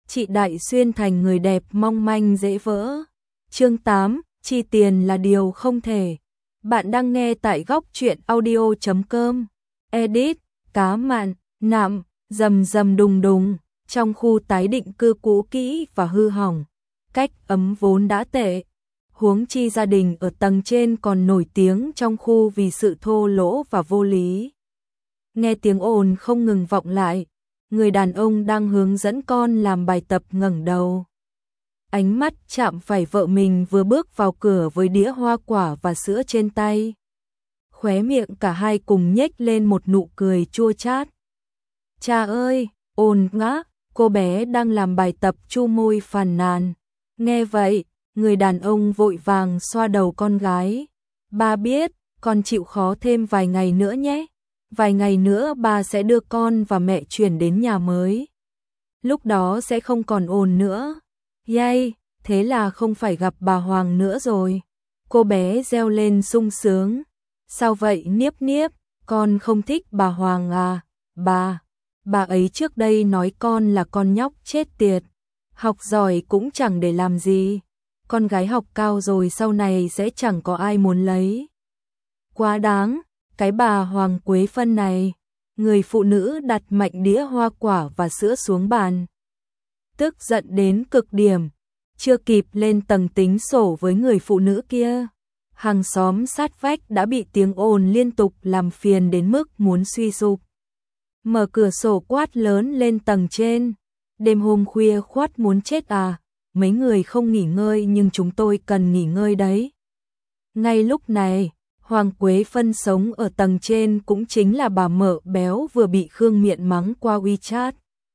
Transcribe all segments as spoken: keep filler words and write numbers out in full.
chị Đại xuyên thành người đẹp mong manh dễ vỡ. Chương tám, chi tiền là điều không thể. Bạn đang nghe tại góc truyện audio chấm com. Edit, cá mặn, nạm, rầm rầm đùng đùng, trong khu tái định cư cũ kỹ và hư hỏng. Cách ấm vốn đã tệ. Huống chi gia đình ở tầng trên còn nổi tiếng trong khu vì sự thô lỗ và vô lý. Nghe tiếng ồn không ngừng vọng lại, người đàn ông đang hướng dẫn con làm bài tập ngẩng đầu. Ánh mắt chạm phải vợ mình vừa bước vào cửa với đĩa hoa quả và sữa trên tay. Khóe miệng cả hai cùng nhếch lên một nụ cười chua chát. Cha ơi, ồn ngã, cô bé đang làm bài tập chu môi phàn nàn. Nghe vậy, người đàn ông vội vàng xoa đầu con gái. Ba biết, con chịu khó thêm vài ngày nữa nhé. Vài ngày nữa ba sẽ đưa con và mẹ chuyển đến nhà mới. Lúc đó sẽ không còn ồn nữa. Yay, thế là không phải gặp bà Hoàng nữa rồi. Cô bé reo lên sung sướng. Sao vậy Niếp Niếp, con không thích bà Hoàng à? Bà, bà ấy trước đây nói con là con nhóc chết tiệt. Học giỏi cũng chẳng để làm gì. Con gái học cao rồi sau này sẽ chẳng có ai muốn lấy. Quá đáng, cái bà Hoàng Quế Phân này. Người phụ nữ đặt mạnh đĩa hoa quả và sữa xuống bàn. Tức giận đến cực điểm, chưa kịp lên tầng tính sổ với người phụ nữ kia. Hàng xóm sát vách đã bị tiếng ồn liên tục làm phiền đến mức muốn suy sụp. Mở cửa sổ quát lớn lên tầng trên. Đêm hôm khuya khoắt muốn chết à, mấy người không nghỉ ngơi nhưng chúng tôi cần nghỉ ngơi đấy. Ngay lúc này, Hoàng Quế Phân sống ở tầng trên cũng chính là bà mợ béo vừa bị Khương Miện mắng qua WeChat.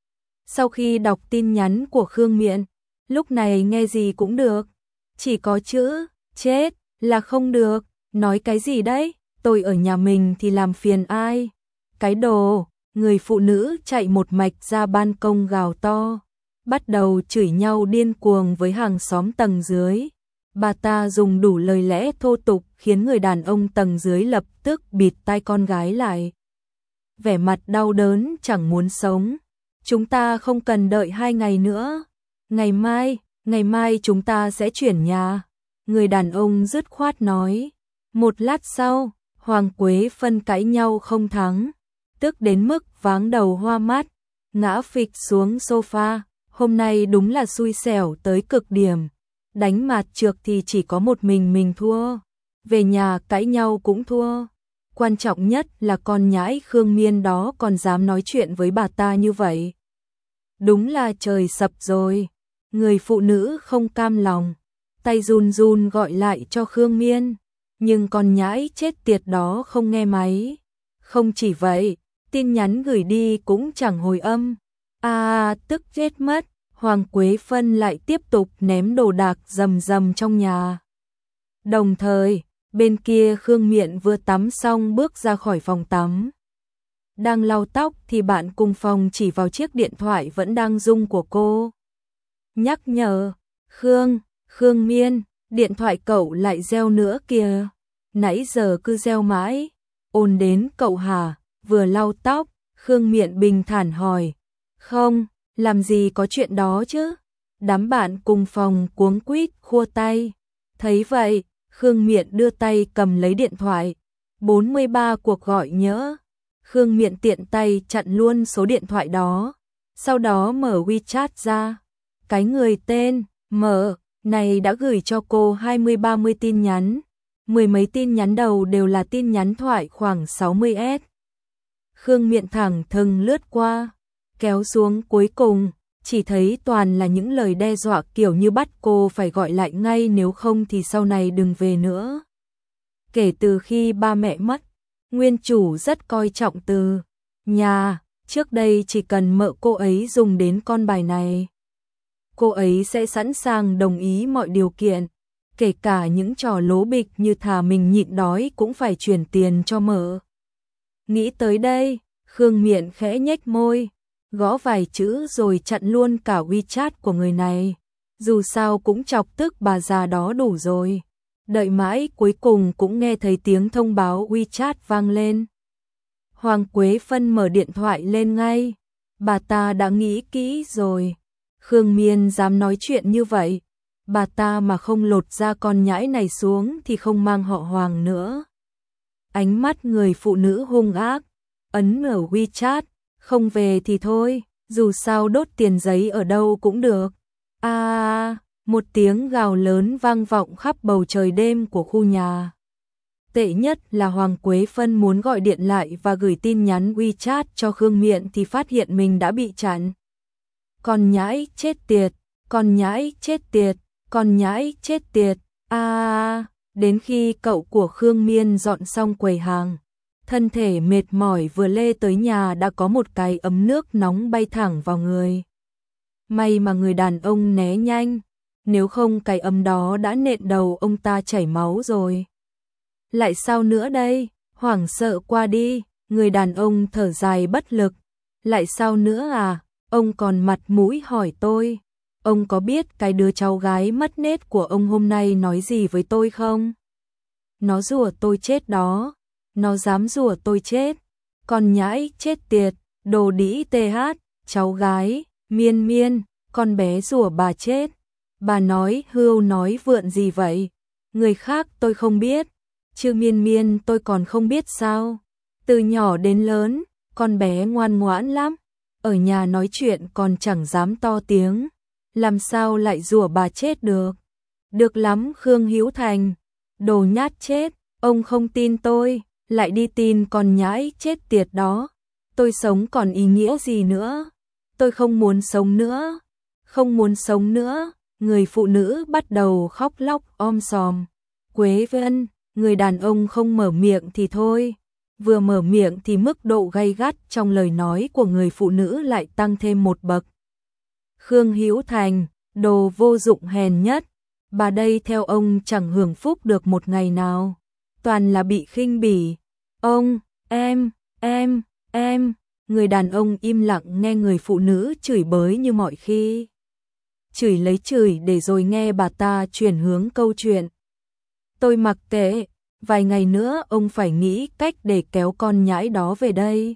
Sau khi đọc tin nhắn của Khương Miện, lúc này nghe gì cũng được. Chỉ có chữ, chết, là không được. Nói cái gì đấy, tôi ở nhà mình thì làm phiền ai. Cái đồ, người phụ nữ chạy một mạch ra ban công gào to. Bắt đầu chửi nhau điên cuồng với hàng xóm tầng dưới. Bà ta dùng đủ lời lẽ thô tục khiến người đàn ông tầng dưới lập tức bịt tai con gái lại. Vẻ mặt đau đớn chẳng muốn sống. Chúng ta không cần đợi hai ngày nữa. Ngày mai, ngày mai chúng ta sẽ chuyển nhà. Người đàn ông dứt khoát nói. Một lát sau, Hoàng Quế Phân cãi nhau không thắng. Tức đến mức váng đầu hoa mắt, ngã phịch xuống sofa. Hôm nay đúng là xui xẻo tới cực điểm. Đánh mạt trược thì chỉ có một mình mình thua. Về nhà cãi nhau cũng thua. Quan trọng nhất là con nhãi Khương Miên đó còn dám nói chuyện với bà ta như vậy. Đúng là trời sập rồi. Người phụ nữ không cam lòng, tay run run gọi lại cho Khương Miên. Nhưng con nhãi chết tiệt đó không nghe máy. Không chỉ vậy, tin nhắn gửi đi cũng chẳng hồi âm. À, tức chết mất. Hoàng Quế Phân lại tiếp tục ném đồ đạc rầm rầm trong nhà. Đồng thời, bên kia Khương Miện vừa tắm xong bước ra khỏi phòng tắm. Đang lau tóc thì bạn cùng phòng chỉ vào chiếc điện thoại vẫn đang rung của cô. Nhắc nhở, Khương, Khương Miên, điện thoại cậu lại reo nữa kìa. Nãy giờ cứ reo mãi, ồn đến cậu hả? Vừa lau tóc, Khương Miện bình thản hỏi. Không, làm gì có chuyện đó chứ? Đám bạn cùng phòng cuống quýt khua tay. Thấy vậy, Khương Miện đưa tay cầm lấy điện thoại. bốn mươi ba cuộc gọi nhỡ. Khương Miện tiện tay chặn luôn số điện thoại đó. Sau đó mở WeChat ra. Cái người tên mở này đã gửi cho cô hai mươi ba mươi tin nhắn. Mười mấy tin nhắn đầu đều là tin nhắn thoại khoảng sáu mươi S. Khương Miện thẳng thừng lướt qua, kéo xuống cuối cùng, chỉ thấy toàn là những lời đe dọa kiểu như bắt cô phải gọi lại ngay nếu không thì sau này đừng về nữa. Kể từ khi ba mẹ mất, nguyên chủ rất coi trọng từ nhà, trước đây chỉ cần mợ cô ấy dùng đến con bài này. Cô ấy sẽ sẵn sàng đồng ý mọi điều kiện, kể cả những trò lố bịch như thà mình nhịn đói cũng phải chuyển tiền cho mợ. Nghĩ tới đây, Khương Miện khẽ nhếch môi, gõ vài chữ rồi chặn luôn cả WeChat của người này. Dù sao cũng chọc tức bà già đó đủ rồi. Đợi mãi cuối cùng cũng nghe thấy tiếng thông báo WeChat vang lên. Hoàng Quế Phân mở điện thoại lên ngay. Bà ta đã nghĩ kỹ rồi. Khương Miên dám nói chuyện như vậy, bà ta mà không lột ra con nhãi này xuống thì không mang họ Hoàng nữa. Ánh mắt người phụ nữ hung ác, ấn ở WeChat, không về thì thôi, dù sao đốt tiền giấy ở đâu cũng được. A, à, một tiếng gào lớn vang vọng khắp bầu trời đêm của khu nhà. Tệ nhất là Hoàng Quế Phân muốn gọi điện lại và gửi tin nhắn WeChat cho Khương Miện thì phát hiện mình đã bị chặn. Con nhãi chết tiệt, con nhãi chết tiệt, con nhãi chết tiệt. A, à, đến khi cậu của Khương Miên dọn xong quầy hàng, thân thể mệt mỏi vừa lê tới nhà đã có một cái ấm nước nóng bay thẳng vào người. May mà người đàn ông né nhanh, nếu không cái ấm đó đã nện đầu ông ta chảy máu rồi. Lại sao nữa đây? Hoảng sợ qua đi, người đàn ông thở dài bất lực. Lại sao nữa à? Ông còn mặt mũi hỏi tôi. Ông có biết cái đứa cháu gái mất nết của ông hôm nay nói gì với tôi không? Nó rủa tôi chết đó. Nó dám rủa tôi chết. Con nhãi chết tiệt, đồ đĩ tê hát, cháu gái, Miên Miên, con bé rủa bà chết. Bà nói hưu nói vượn gì vậy? Người khác tôi không biết. Chứ Miên Miên tôi còn không biết sao. Từ nhỏ đến lớn, con bé ngoan ngoãn lắm. Ở nhà nói chuyện còn chẳng dám to tiếng. Làm sao lại rủa bà chết được? Được lắm Khương Hữu Thành. Đồ nhát chết, ông không tin tôi, lại đi tin con nhãi chết tiệt đó. Tôi sống còn ý nghĩa gì nữa? Tôi không muốn sống nữa. Không muốn sống nữa. Người phụ nữ bắt đầu khóc lóc om sòm. Quế Vân, người đàn ông không mở miệng thì thôi. Vừa mở miệng thì mức độ gay gắt trong lời nói của người phụ nữ lại tăng thêm một bậc. Khương Hữu Thành, đồ vô dụng hèn nhất. Bà đây theo ông chẳng hưởng phúc được một ngày nào. Toàn là bị khinh bỉ. Ông, em, em, em. Người đàn ông im lặng nghe người phụ nữ chửi bới như mọi khi. Chửi lấy chửi để rồi nghe bà ta chuyển hướng câu chuyện. Tôi mặc kệ, vài ngày nữa ông phải nghĩ cách để kéo con nhãi đó về đây.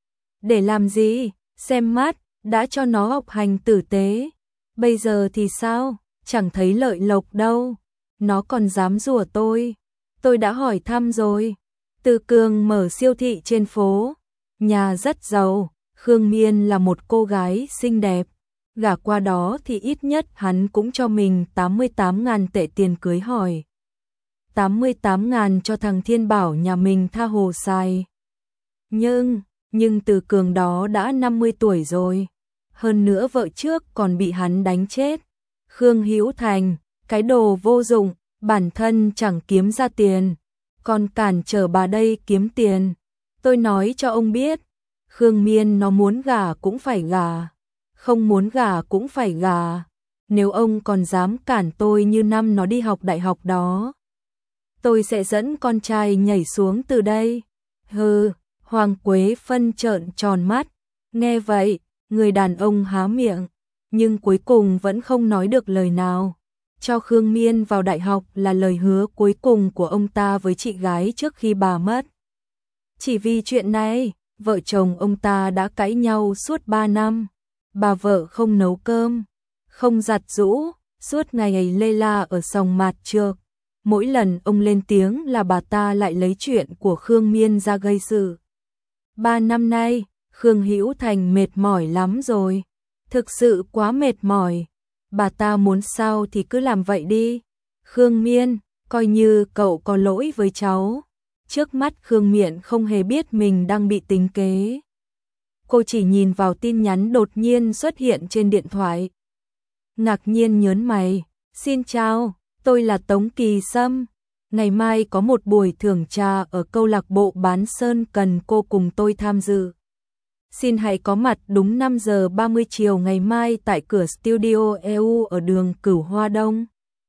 Để làm gì? Xem mắt, đã cho nó học hành tử tế. Bây giờ thì sao? Chẳng thấy lợi lộc đâu. Nó còn dám rủa tôi. Tôi đã hỏi thăm rồi. Từ Cường mở siêu thị trên phố. Nhà rất giàu. Khương Miên là một cô gái xinh đẹp. Gả qua đó thì ít nhất hắn cũng cho mình tám mươi tám ngàn tệ tiền cưới hỏi. tám mươi tám ngàn cho thằng Thiên Bảo nhà mình tha hồ xài. Nhưng, nhưng Từ Cường đó đã năm mươi tuổi rồi. Hơn nữa vợ trước còn bị hắn đánh chết. Khương Hữu Thành, cái đồ vô dụng, bản thân chẳng kiếm ra tiền. Còn cản trở bà đây kiếm tiền. Tôi nói cho ông biết, Khương Miên nó muốn gả cũng phải gả. Không muốn gả cũng phải gả. Nếu ông còn dám cản tôi như năm nó đi học đại học đó, tôi sẽ dẫn con trai nhảy xuống từ đây. Hừ, Hoàng Quế Phân trợn tròn mắt. Nghe vậy, người đàn ông há miệng, nhưng cuối cùng vẫn không nói được lời nào. Cho Khương Miên vào đại học là lời hứa cuối cùng của ông ta với chị gái trước khi bà mất. Chỉ vì chuyện này, vợ chồng ông ta đã cãi nhau suốt ba năm. Bà vợ không nấu cơm, không giặt giũ, suốt ngày lê la ở sòng mạt trược. Mỗi lần ông lên tiếng là bà ta lại lấy chuyện của Khương Miên ra gây sự. Ba năm nay, Khương Hữu Thành mệt mỏi lắm rồi. Thực sự quá mệt mỏi. Bà ta muốn sao thì cứ làm vậy đi. Khương Miên, coi như cậu có lỗi với cháu. Trước mắt Khương Miện không hề biết mình đang bị tính kế. Cô chỉ nhìn vào tin nhắn đột nhiên xuất hiện trên điện thoại. Ngạc nhiên nhớn mày. Xin chào, tôi là Tống Kỳ Sâm. Ngày mai có một buổi thưởng trà ở câu lạc bộ bán sơn cần cô cùng tôi tham dự. Xin hãy có mặt đúng năm giờ ba mươi chiều ngày mai tại cửa Studio e u ở đường Cửu Hoa Đông.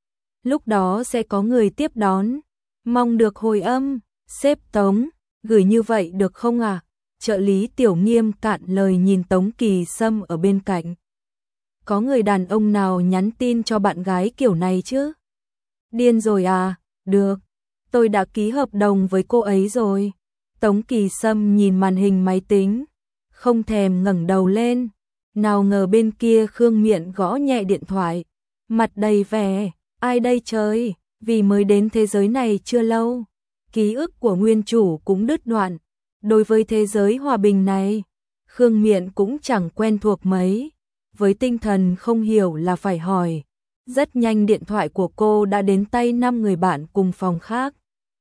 Lúc đó sẽ có người tiếp đón. Mong được hồi âm. Sếp Tống, gửi như vậy được không à? Trợ lý Tiểu Nghiêm cạn lời nhìn Tống Kỳ Sâm ở bên cạnh. Có người đàn ông nào nhắn tin cho bạn gái kiểu này chứ? Điên rồi à? Được, tôi đã ký hợp đồng với cô ấy rồi. Tống Kỳ Sâm nhìn màn hình máy tính, không thèm ngẩng đầu lên. Nào ngờ bên kia Khương Miện gõ nhẹ điện thoại, mặt đầy vẻ, ai đây trời, vì mới đến thế giới này chưa lâu. Ký ức của nguyên chủ cũng đứt đoạn. Đối với thế giới hòa bình này, Khương Miện cũng chẳng quen thuộc mấy. Với tinh thần không hiểu là phải hỏi, rất nhanh điện thoại của cô đã đến tay năm người bạn cùng phòng khác.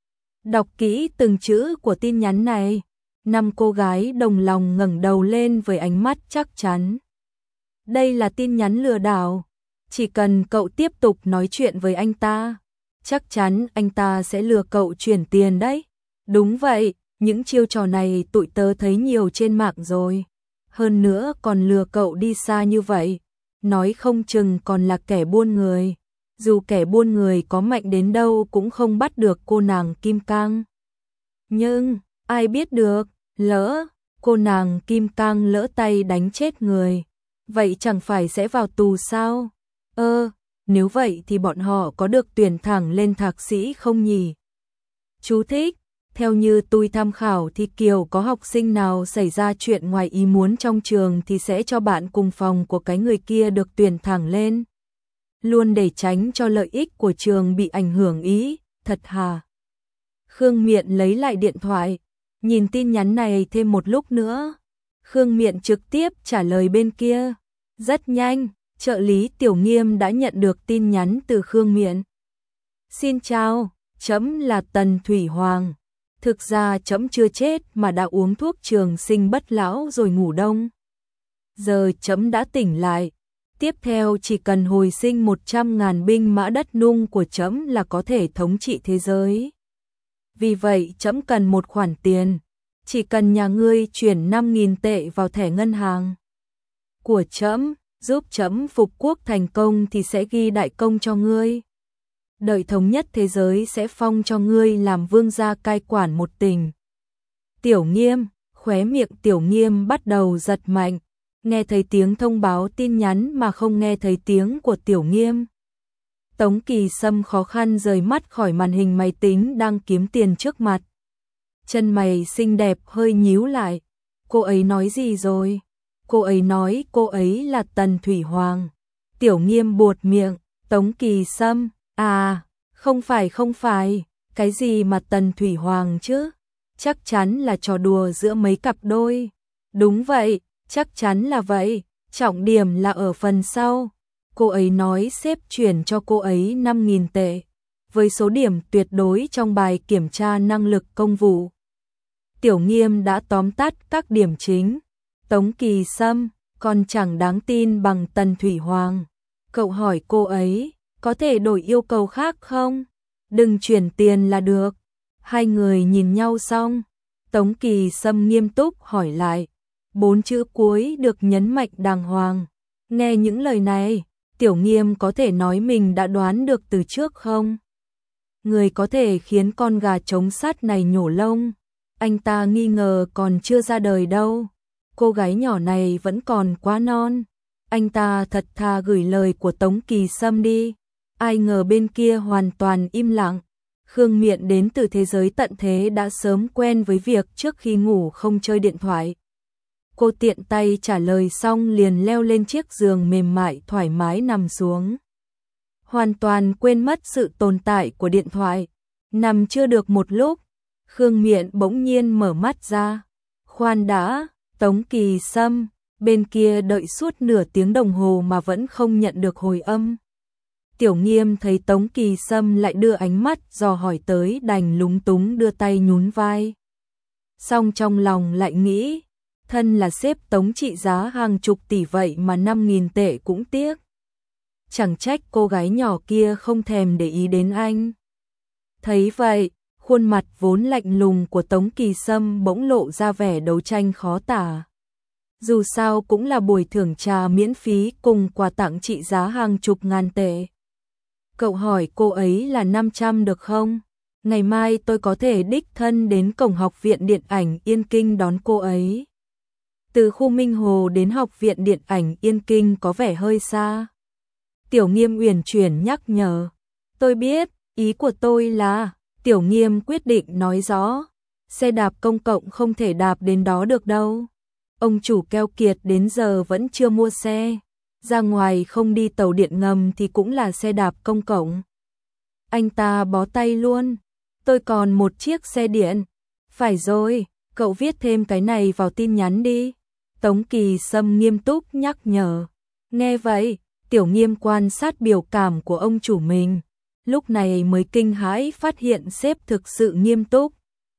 Đọc kỹ từng chữ của tin nhắn này, năm cô gái đồng lòng ngẩng đầu lên với ánh mắt chắc chắn. Đây là tin nhắn lừa đảo, chỉ cần cậu tiếp tục nói chuyện với anh ta, chắc chắn anh ta sẽ lừa cậu chuyển tiền đấy. Đúng vậy, những chiêu trò này tụi tớ thấy nhiều trên mạng rồi. Hơn nữa còn lừa cậu đi xa như vậy, nói không chừng còn là kẻ buôn người. Dù kẻ buôn người có mạnh đến đâu cũng không bắt được cô nàng Kim Cang. Nhưng, ai biết được, lỡ, cô nàng Kim Cang lỡ tay đánh chết người, vậy chẳng phải sẽ vào tù sao? Ơ, nếu vậy thì bọn họ có được tuyển thẳng lên thạc sĩ không nhỉ? Chú thích, theo như tôi tham khảo thì kiểu có học sinh nào xảy ra chuyện ngoài ý muốn trong trường thì sẽ cho bạn cùng phòng của cái người kia được tuyển thẳng lên. Luôn để tránh cho lợi ích của trường bị ảnh hưởng ý, thật hà. Khương Miện lấy lại điện thoại, nhìn tin nhắn này thêm một lúc nữa. Khương Miện trực tiếp trả lời bên kia. Rất nhanh, trợ lý Tiểu Nghiêm đã nhận được tin nhắn từ Khương Miện. Xin chào, trẫm là Tần Thủy Hoàng. Thực ra trẫm chưa chết mà đã uống thuốc trường sinh bất lão rồi ngủ đông. Giờ trẫm đã tỉnh lại. Tiếp theo chỉ cần hồi sinh một trăm ngàn binh mã đất nung của trẫm là có thể thống trị thế giới. Vì vậy trẫm cần một khoản tiền. Chỉ cần nhà ngươi chuyển năm nghìn tệ vào thẻ ngân hàng của trẫm, giúp trẫm phục quốc thành công thì sẽ ghi đại công cho ngươi. Đợi thống nhất thế giới sẽ phong cho ngươi làm vương gia cai quản một tỉnh. Tiểu Nghiêm, khóe miệng Tiểu Nghiêm bắt đầu giật mạnh, nghe thấy tiếng thông báo tin nhắn mà không nghe thấy tiếng của Tiểu Nghiêm. Tống Kỳ Sâm khó khăn rời mắt khỏi màn hình máy tính đang kiếm tiền trước mặt. Chân mày xinh đẹp hơi nhíu lại. Cô ấy nói gì rồi? Cô ấy nói cô ấy là Tần Thủy Hoàng. Tiểu Nghiêm buột miệng. Tống Kỳ Sâm, à, không phải không phải, cái gì mà Tần Thủy Hoàng chứ? Chắc chắn là trò đùa giữa mấy cặp đôi. Đúng vậy, chắc chắn là vậy, trọng điểm là ở phần sau. Cô ấy nói sếp chuyển cho cô ấy năm nghìn tệ, với số điểm tuyệt đối trong bài kiểm tra năng lực công vụ. Tiểu Nghiêm đã tóm tắt các điểm chính. Tống Kỳ Sâm, còn chẳng đáng tin bằng Tần Thủy Hoàng. Cậu hỏi cô ấy, có thể đổi yêu cầu khác không? Đừng chuyển tiền là được. Hai người nhìn nhau xong, Tống Kỳ Sâm nghiêm túc hỏi lại. Bốn chữ cuối được nhấn mạnh đàng hoàng. Nghe những lời này, Tiểu Nghiêm có thể nói mình đã đoán được từ trước không? Người có thể khiến con gà trống sắt này nhổ lông, anh ta nghi ngờ còn chưa ra đời đâu. Cô gái nhỏ này vẫn còn quá non. Anh ta thật thà gửi lời của Tống Kỳ Sâm đi. Ai ngờ bên kia hoàn toàn im lặng. Khương Miện đến từ thế giới tận thế đã sớm quen với việc trước khi ngủ không chơi điện thoại. Cô tiện tay trả lời xong liền leo lên chiếc giường mềm mại thoải mái nằm xuống. Hoàn toàn quên mất sự tồn tại của điện thoại. Nằm chưa được một lúc, Khương Miện bỗng nhiên mở mắt ra. Khoan đã, Tống Kỳ Sâm, bên kia đợi suốt nửa tiếng đồng hồ mà vẫn không nhận được hồi âm. Tiểu Nghiêm thấy Tống Kỳ Sâm lại đưa ánh mắt dò hỏi tới đành lúng túng đưa tay nhún vai. Xong trong lòng lại nghĩ, thân là sếp Tống trị giá hàng chục tỷ vậy mà năm nghìn tệ cũng tiếc. Chẳng trách cô gái nhỏ kia không thèm để ý đến anh. Thấy vậy, khuôn mặt vốn lạnh lùng của Tống Kỳ Sâm bỗng lộ ra vẻ đấu tranh khó tả. Dù sao cũng là buổi thưởng trà miễn phí cùng quà tặng trị giá hàng chục ngàn tệ. Cậu hỏi cô ấy là năm trăm được không? Ngày mai tôi có thể đích thân đến cổng học viện điện ảnh Yên Kinh đón cô ấy. Từ khu Minh Hồ đến học viện điện ảnh Yên Kinh có vẻ hơi xa. Tiểu Nghiêm uyển chuyển nhắc nhở. Tôi biết, ý của tôi là, Tiểu Nghiêm quyết định nói rõ, xe đạp công cộng không thể đạp đến đó được đâu. ông chủ keo kiệt đến giờ vẫn chưa mua xe, ra ngoài không đi tàu điện ngầm thì cũng là xe đạp công cộng. Anh ta bó tay luôn, tôi còn một chiếc xe điện. Phải rồi, cậu viết thêm cái này vào tin nhắn đi. Tống Kỳ Sâm nghiêm túc nhắc nhở. Nghe vậy, Tiểu Nghiêm quan sát biểu cảm của ông chủ mình, lúc này mới kinh hãi phát hiện sếp thực sự nghiêm túc.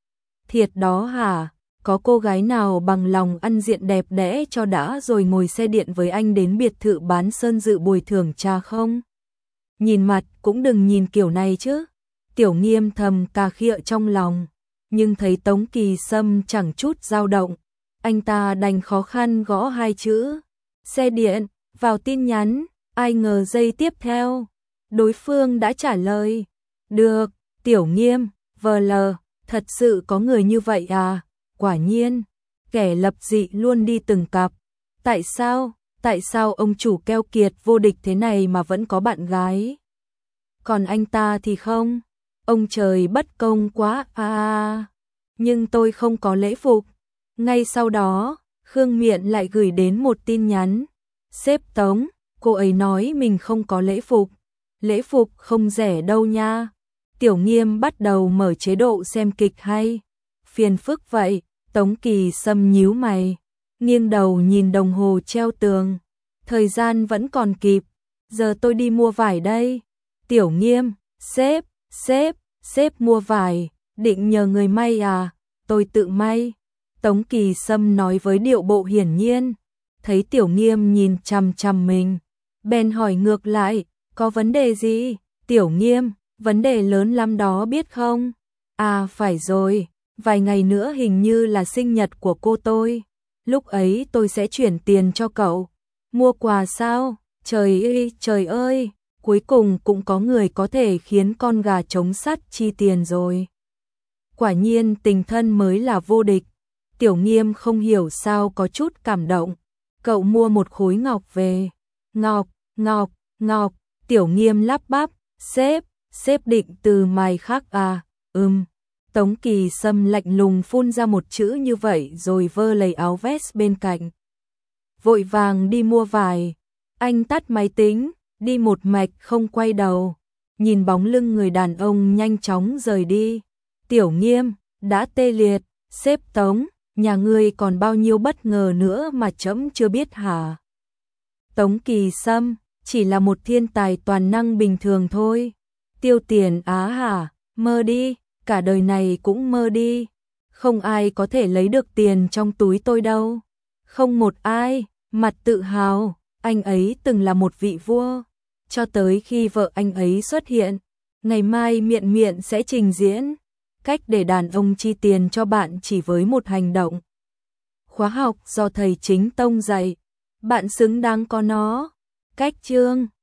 Thiệt đó hả? Có cô gái nào bằng lòng ăn diện đẹp đẽ cho đã rồi ngồi xe điện với anh đến biệt thự bán sơn dự bồi thường cha không? Nhìn mặt cũng đừng nhìn kiểu này chứ. Tiểu Nghiêm thầm cà khịa trong lòng, nhưng thấy Tống Kỳ Sâm chẳng chút dao động, anh ta đành khó khăn gõ hai chữ xe điện vào tin nhắn. Ai ngờ giây tiếp theo, đối phương đã trả lời. Được, Tiểu Nghiêm, vờ lờ, thật sự có người như vậy à? Quả nhiên, kẻ lập dị luôn đi từng cặp. Tại sao, tại sao ông chủ keo kiệt vô địch thế này mà vẫn có bạn gái? Còn anh ta thì không? Ông trời bất công quá à! Nhưng tôi không có lễ phục. Ngay sau đó, Khương Miện lại gửi đến một tin nhắn. Sếp Tống, cô ấy nói mình không có lễ phục. Lễ phục không rẻ đâu nha. Tiểu Nghiêm bắt đầu mở chế độ xem kịch hay. Phiền phức vậy. Tống Kỳ Sâm nhíu mày, nghiêng đầu nhìn đồng hồ treo tường. Thời gian vẫn còn kịp, giờ tôi đi mua vải đây. Tiểu Nghiêm, sếp, sếp, sếp mua vải, định nhờ người may à? Tôi tự may. Tống Kỳ Sâm nói với điệu bộ hiển nhiên. Thấy Tiểu Nghiêm nhìn chằm chằm mình, bèn hỏi ngược lại, có vấn đề gì? Tiểu Nghiêm, vấn đề lớn lắm đó biết không? À phải rồi, vài ngày nữa hình như là sinh nhật của cô tôi. Lúc ấy tôi sẽ chuyển tiền cho cậu. Mua quà sao? Trời ơi, trời ơi, cuối cùng cũng có người có thể khiến con gà trống sắt chi tiền rồi. Quả nhiên tình thân mới là vô địch. Tiểu Nghiêm không hiểu sao có chút cảm động. Cậu mua một khối ngọc về. Ngọc, ngọc, ngọc, Tiểu Nghiêm lắp bắp, sếp, sếp định từ mày khác à? Ừm. Tống Kỳ Sâm lạnh lùng phun ra một chữ như vậy rồi vơ lấy áo vest bên cạnh. Vội vàng đi mua vải. Anh tắt máy tính, đi một mạch không quay đầu. Nhìn bóng lưng người đàn ông nhanh chóng rời đi. Tiểu Nghiêm, đã tê liệt. Sếp Tống, nhà ngươi còn bao nhiêu bất ngờ nữa mà trẫm chưa biết hả? Tống Kỳ Sâm, chỉ là một thiên tài toàn năng bình thường thôi. Tiêu tiền á hả? Mơ đi. Cả đời này cũng mơ đi. Không ai có thể lấy được tiền trong túi tôi đâu. Không một ai. Mặt tự hào, anh ấy từng là một vị vua. Cho tới khi vợ anh ấy xuất hiện. Ngày mai Miện Miện sẽ trình diễn cách để đàn ông chi tiền cho bạn chỉ với một hành động. Khóa học do thầy Chính Tông dạy. Bạn xứng đáng có nó. Cách chương